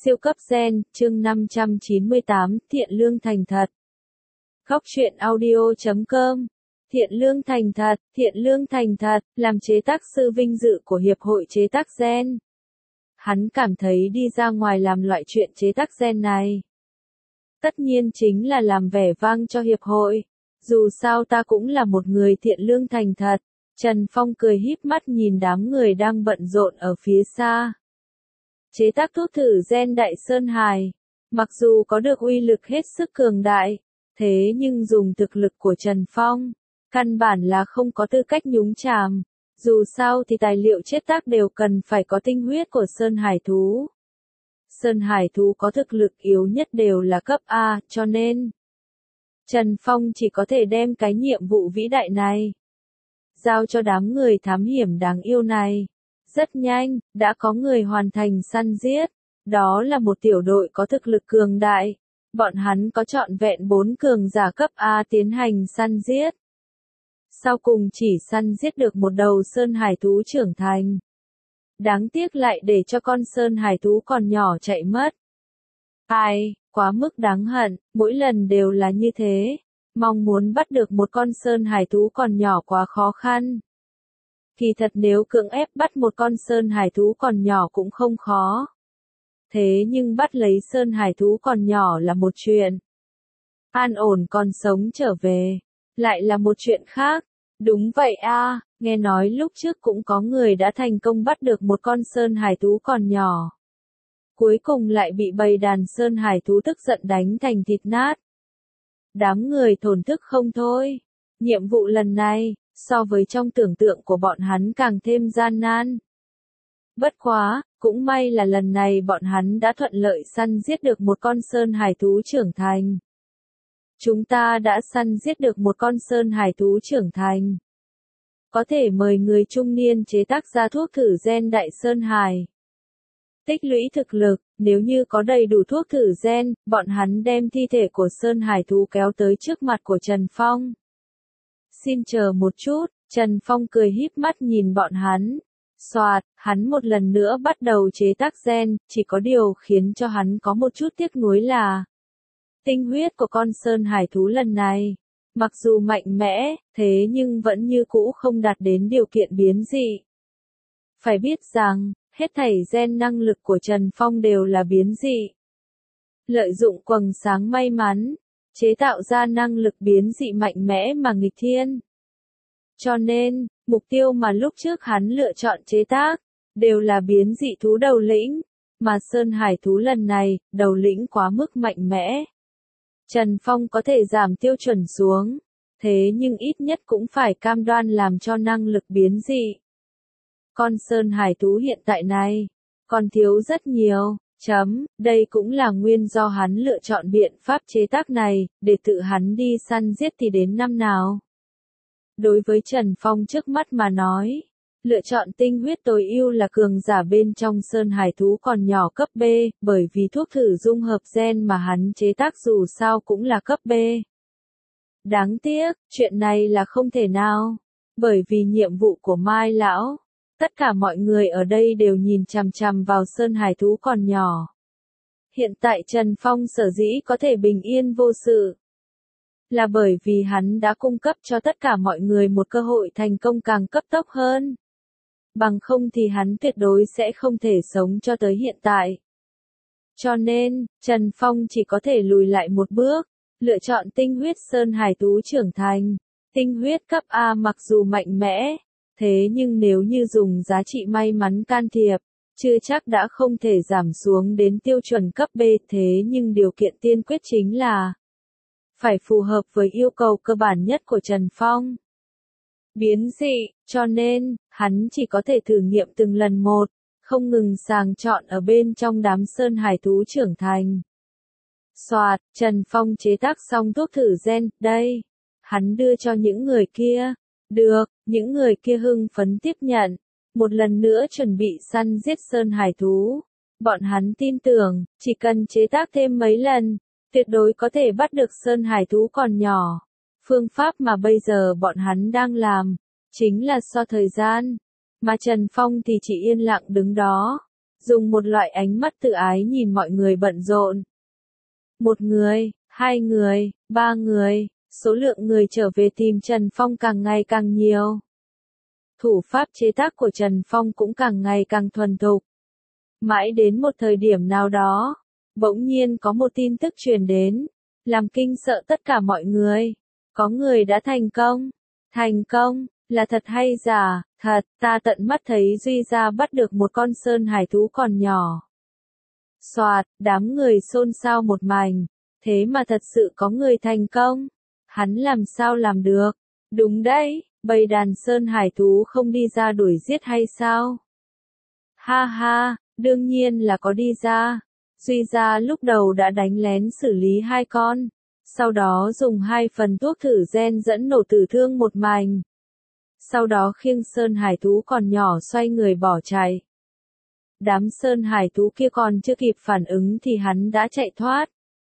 Siêu cấp gen, chương 598, Thiện Lương Thành Thật. Góc truyện audio.com. Thiện Lương Thành Thật, Thiện Lương Thành Thật, làm chế tác sư vinh dự của Hiệp hội Chế tác Gen. Hắn cảm thấy đi ra ngoài làm loại chuyện chế tác gen này, tất nhiên chính là làm vẻ vang cho Hiệp hội. Dù sao ta cũng là một người thiện lương thành thật. Trần Phong cười híp mắt nhìn đám người đang bận rộn ở phía xa. Chế tác thuốc thử gen Đại Sơn Hải, mặc dù có được uy lực hết sức cường đại, thế nhưng dùng thực lực của Trần Phong, căn bản là không có tư cách nhúng chàm. Dù sao thì tài liệu chế tác đều cần phải có tinh huyết của Sơn Hải thú. Sơn Hải thú có thực lực yếu nhất đều là cấp A, cho nên Trần Phong chỉ có thể đem cái nhiệm vụ vĩ đại này giao cho đám người thám hiểm đáng yêu này. Rất nhanh, đã có người hoàn thành săn giết. Đó là một tiểu đội có thực lực cường đại. Bọn hắn có trọn vẹn 4 cường giả cấp A tiến hành săn giết. Sau cùng chỉ săn giết được một đầu Sơn Hải thú trưởng thành. Đáng tiếc lại để cho con Sơn Hải thú còn nhỏ chạy mất. Ai, quá mức đáng hận, mỗi lần đều là như thế. Mong muốn bắt được một con Sơn Hải thú còn nhỏ quá khó khăn. Kỳ thật nếu cưỡng ép bắt một con Sơn Hải thú còn nhỏ cũng không khó. Thế nhưng bắt lấy Sơn Hải thú còn nhỏ là một chuyện. An ổn còn sống trở về, lại là một chuyện khác. Đúng vậy a, nghe nói lúc trước cũng có người đã thành công bắt được một con Sơn Hải thú còn nhỏ. Cuối cùng lại bị bầy đàn Sơn Hải thú tức giận đánh thành thịt nát. Đám người thổn thức không thôi. Nhiệm vụ lần này, so với trong tưởng tượng của bọn hắn càng thêm gian nan. Bất quá, cũng may là lần này bọn hắn đã thuận lợi săn giết được một con Sơn Hải thú trưởng thành. Chúng ta đã săn giết được một con Sơn Hải thú trưởng thành. Có thể mời người trung niên chế tác ra thuốc thử gen Đại Sơn Hải. Tích lũy thực lực, nếu như có đầy đủ thuốc thử gen, bọn hắn đem thi thể của Sơn Hải thú kéo tới trước mặt của Trần Phong. Xin chờ một chút, Trần Phong cười híp mắt nhìn bọn hắn. Soạt, hắn một lần nữa bắt đầu chế tác gen, chỉ có điều khiến cho hắn có một chút tiếc nuối là tinh huyết của con Sơn Hải thú lần này, mặc dù mạnh mẽ, thế nhưng vẫn như cũ không đạt đến điều kiện biến dị. Phải biết rằng, hết thảy gen năng lực của Trần Phong đều là biến dị. Lợi dụng quầng sáng may mắn, chế tạo ra năng lực biến dị mạnh mẽ mà nghịch thiên. Cho nên, mục tiêu mà lúc trước hắn lựa chọn chế tác, đều là biến dị thú đầu lĩnh, mà Sơn Hải thú lần này, đầu lĩnh quá mức mạnh mẽ. Trần Phong có thể giảm tiêu chuẩn xuống, thế nhưng ít nhất cũng phải cam đoan làm cho năng lực biến dị. Con Sơn Hải thú hiện tại này, còn thiếu rất nhiều. Đây cũng là nguyên do hắn lựa chọn biện pháp chế tác này, để tự hắn đi săn giết thì đến năm nào. Đối với Trần Phong trước mắt mà nói, lựa chọn tinh huyết tối ưu là cường giả bên trong Sơn Hải thú còn nhỏ cấp B, bởi vì thuốc thử dung hợp gen mà hắn chế tác dù sao cũng là cấp B. Đáng tiếc, chuyện này là không thể nào, bởi vì nhiệm vụ của Mai Lão. Tất cả mọi người ở đây đều nhìn chằm chằm vào Sơn Hải thú còn nhỏ. Hiện tại Trần Phong sở dĩ có thể bình yên vô sự, là bởi vì hắn đã cung cấp cho tất cả mọi người một cơ hội thành công càng cấp tốc hơn. Bằng không thì hắn tuyệt đối sẽ không thể sống cho tới hiện tại. Cho nên, Trần Phong chỉ có thể lùi lại một bước, lựa chọn tinh huyết Sơn Hải thú trưởng thành. Tinh huyết cấp A mặc dù mạnh mẽ, thế nhưng nếu như dùng giá trị may mắn can thiệp, chưa chắc đã không thể giảm xuống đến tiêu chuẩn cấp B, thế nhưng điều kiện tiên quyết chính là phải phù hợp với yêu cầu cơ bản nhất của Trần Phong. Biến dị, cho nên, hắn chỉ có thể thử nghiệm từng lần một, không ngừng sàng chọn ở bên trong đám Sơn Hải thú trưởng thành. Soạt, Trần Phong chế tác xong thuốc thử gen, đây. Hắn đưa cho những người kia. Được, những người kia hưng phấn tiếp nhận. Một lần nữa chuẩn bị săn giết Sơn Hải thú. Bọn hắn tin tưởng, chỉ cần chế tác thêm mấy lần, tuyệt đối có thể bắt được Sơn Hải thú còn nhỏ. Phương pháp mà bây giờ bọn hắn đang làm, chính là so thời gian. Mà Trần Phong thì chỉ yên lặng đứng đó. dùng một loại ánh mắt tự ái nhìn mọi người bận rộn. Một người, hai người, ba người, số lượng người trở về tìm Trần Phong càng ngày càng nhiều. Thủ pháp chế tác của Trần Phong cũng càng ngày càng thuần thục. Mãi đến một thời điểm nào đó, bỗng nhiên có một tin tức truyền đến, làm kinh sợ tất cả mọi người. Có người đã thành công. Thành công, là thật hay giả? Thật, ta tận mắt thấy Duy Gia bắt được một con sơn hải thú còn nhỏ. Soạt, đám người xôn xao một mảnh. Thế mà thật sự có người thành công. Hắn làm sao làm được? Đúng đấy, bầy đàn sơn hải thú không đi ra đuổi giết hay sao? Ha ha, đương nhiên là có đi ra. Duy Gia lúc đầu đã đánh lén xử lý hai con. Sau đó dùng 2 phần thuốc thử gen dẫn nổ tử thương một mảnh. Sau đó khiêng sơn hải thú còn nhỏ xoay người bỏ chạy. Đám sơn hải thú kia còn chưa kịp phản ứng thì hắn đã chạy thoát.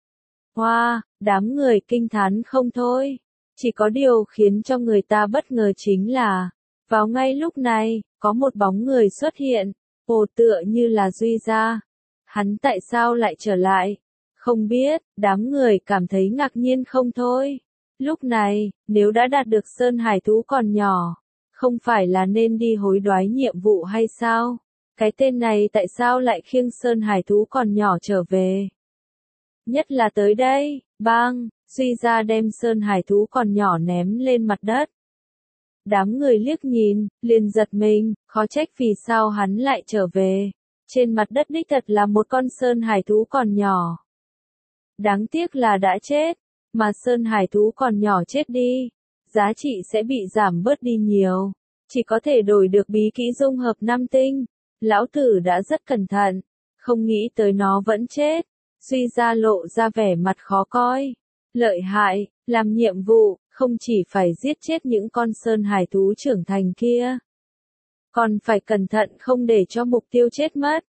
Wow, đám người kinh thán không thôi. Chỉ có điều khiến cho người ta bất ngờ chính là, vào ngay lúc này, có một bóng người xuất hiện, ồ tựa như là Duy Gia. Hắn tại sao lại trở lại? Không biết, đám người cảm thấy ngạc nhiên không thôi. Lúc này, nếu đã đạt được sơn hải thú còn nhỏ, không phải là nên đi hối đoái nhiệm vụ hay sao? Cái tên này tại sao lại khiêng sơn hải thú còn nhỏ trở về? Nhất là tới đây, bang, Duy Gia đem sơn hải thú còn nhỏ ném lên mặt đất. Đám người liếc nhìn, liền giật mình, khó trách vì sao hắn lại trở về. Trên mặt đất đích thật là một con sơn hải thú còn nhỏ. Đáng tiếc là đã chết, mà sơn hải thú còn nhỏ chết đi, giá trị sẽ bị giảm bớt đi nhiều, chỉ có thể đổi được bí kỹ dung hợp 5 tinh. Lão tử đã rất cẩn thận, không nghĩ tới nó vẫn chết. Duy Gia lộ ra vẻ mặt khó coi. Lợi hại, làm nhiệm vụ, không chỉ phải giết chết những con sơn hải thú trưởng thành kia, còn phải cẩn thận không để cho mục tiêu chết mất.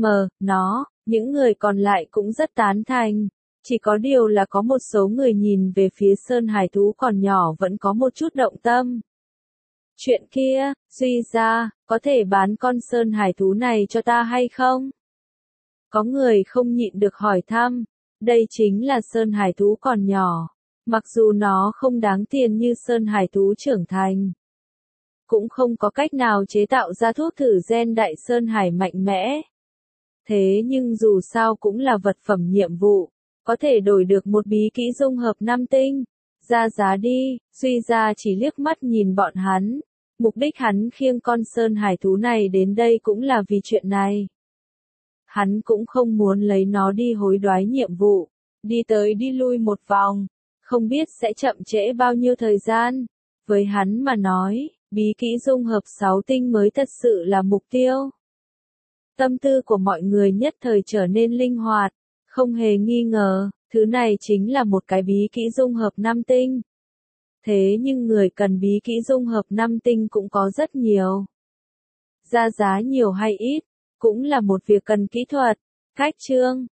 Những người còn lại cũng rất tán thành. Chỉ có điều là có một số người nhìn về phía sơn hải thú còn nhỏ vẫn có một chút động tâm. Chuyện kia, Duy Gia, có thể bán con sơn hải thú này cho ta hay không? Có người không nhịn được hỏi thăm. Đây chính là sơn hải thú còn nhỏ. Mặc dù nó không đáng tiền như sơn hải thú trưởng thành, cũng không có cách nào chế tạo ra thuốc thử gen đại sơn hải mạnh mẽ. Thế nhưng dù sao cũng là vật phẩm nhiệm vụ, có thể đổi được một bí kỹ dung hợp 5 tinh. Ra giá đi. Duy Gia chỉ liếc mắt nhìn bọn hắn. Mục đích hắn khiêng con sơn hải thú này đến đây cũng là vì chuyện này. Hắn cũng không muốn lấy nó đi hối đoái nhiệm vụ, đi tới đi lui một vòng, không biết sẽ chậm trễ bao nhiêu thời gian. Với hắn mà nói, bí kỹ dung hợp 6 tinh mới thật sự là mục tiêu. Tâm tư của mọi người nhất thời trở nên linh hoạt, không hề nghi ngờ, thứ này chính là một cái bí kỹ dung hợp 5 tinh. Thế nhưng người cần bí kỹ dung hợp 5 tinh cũng có rất nhiều. Ra giá nhiều hay ít, cũng là một việc cần kỹ thuật. Cách chương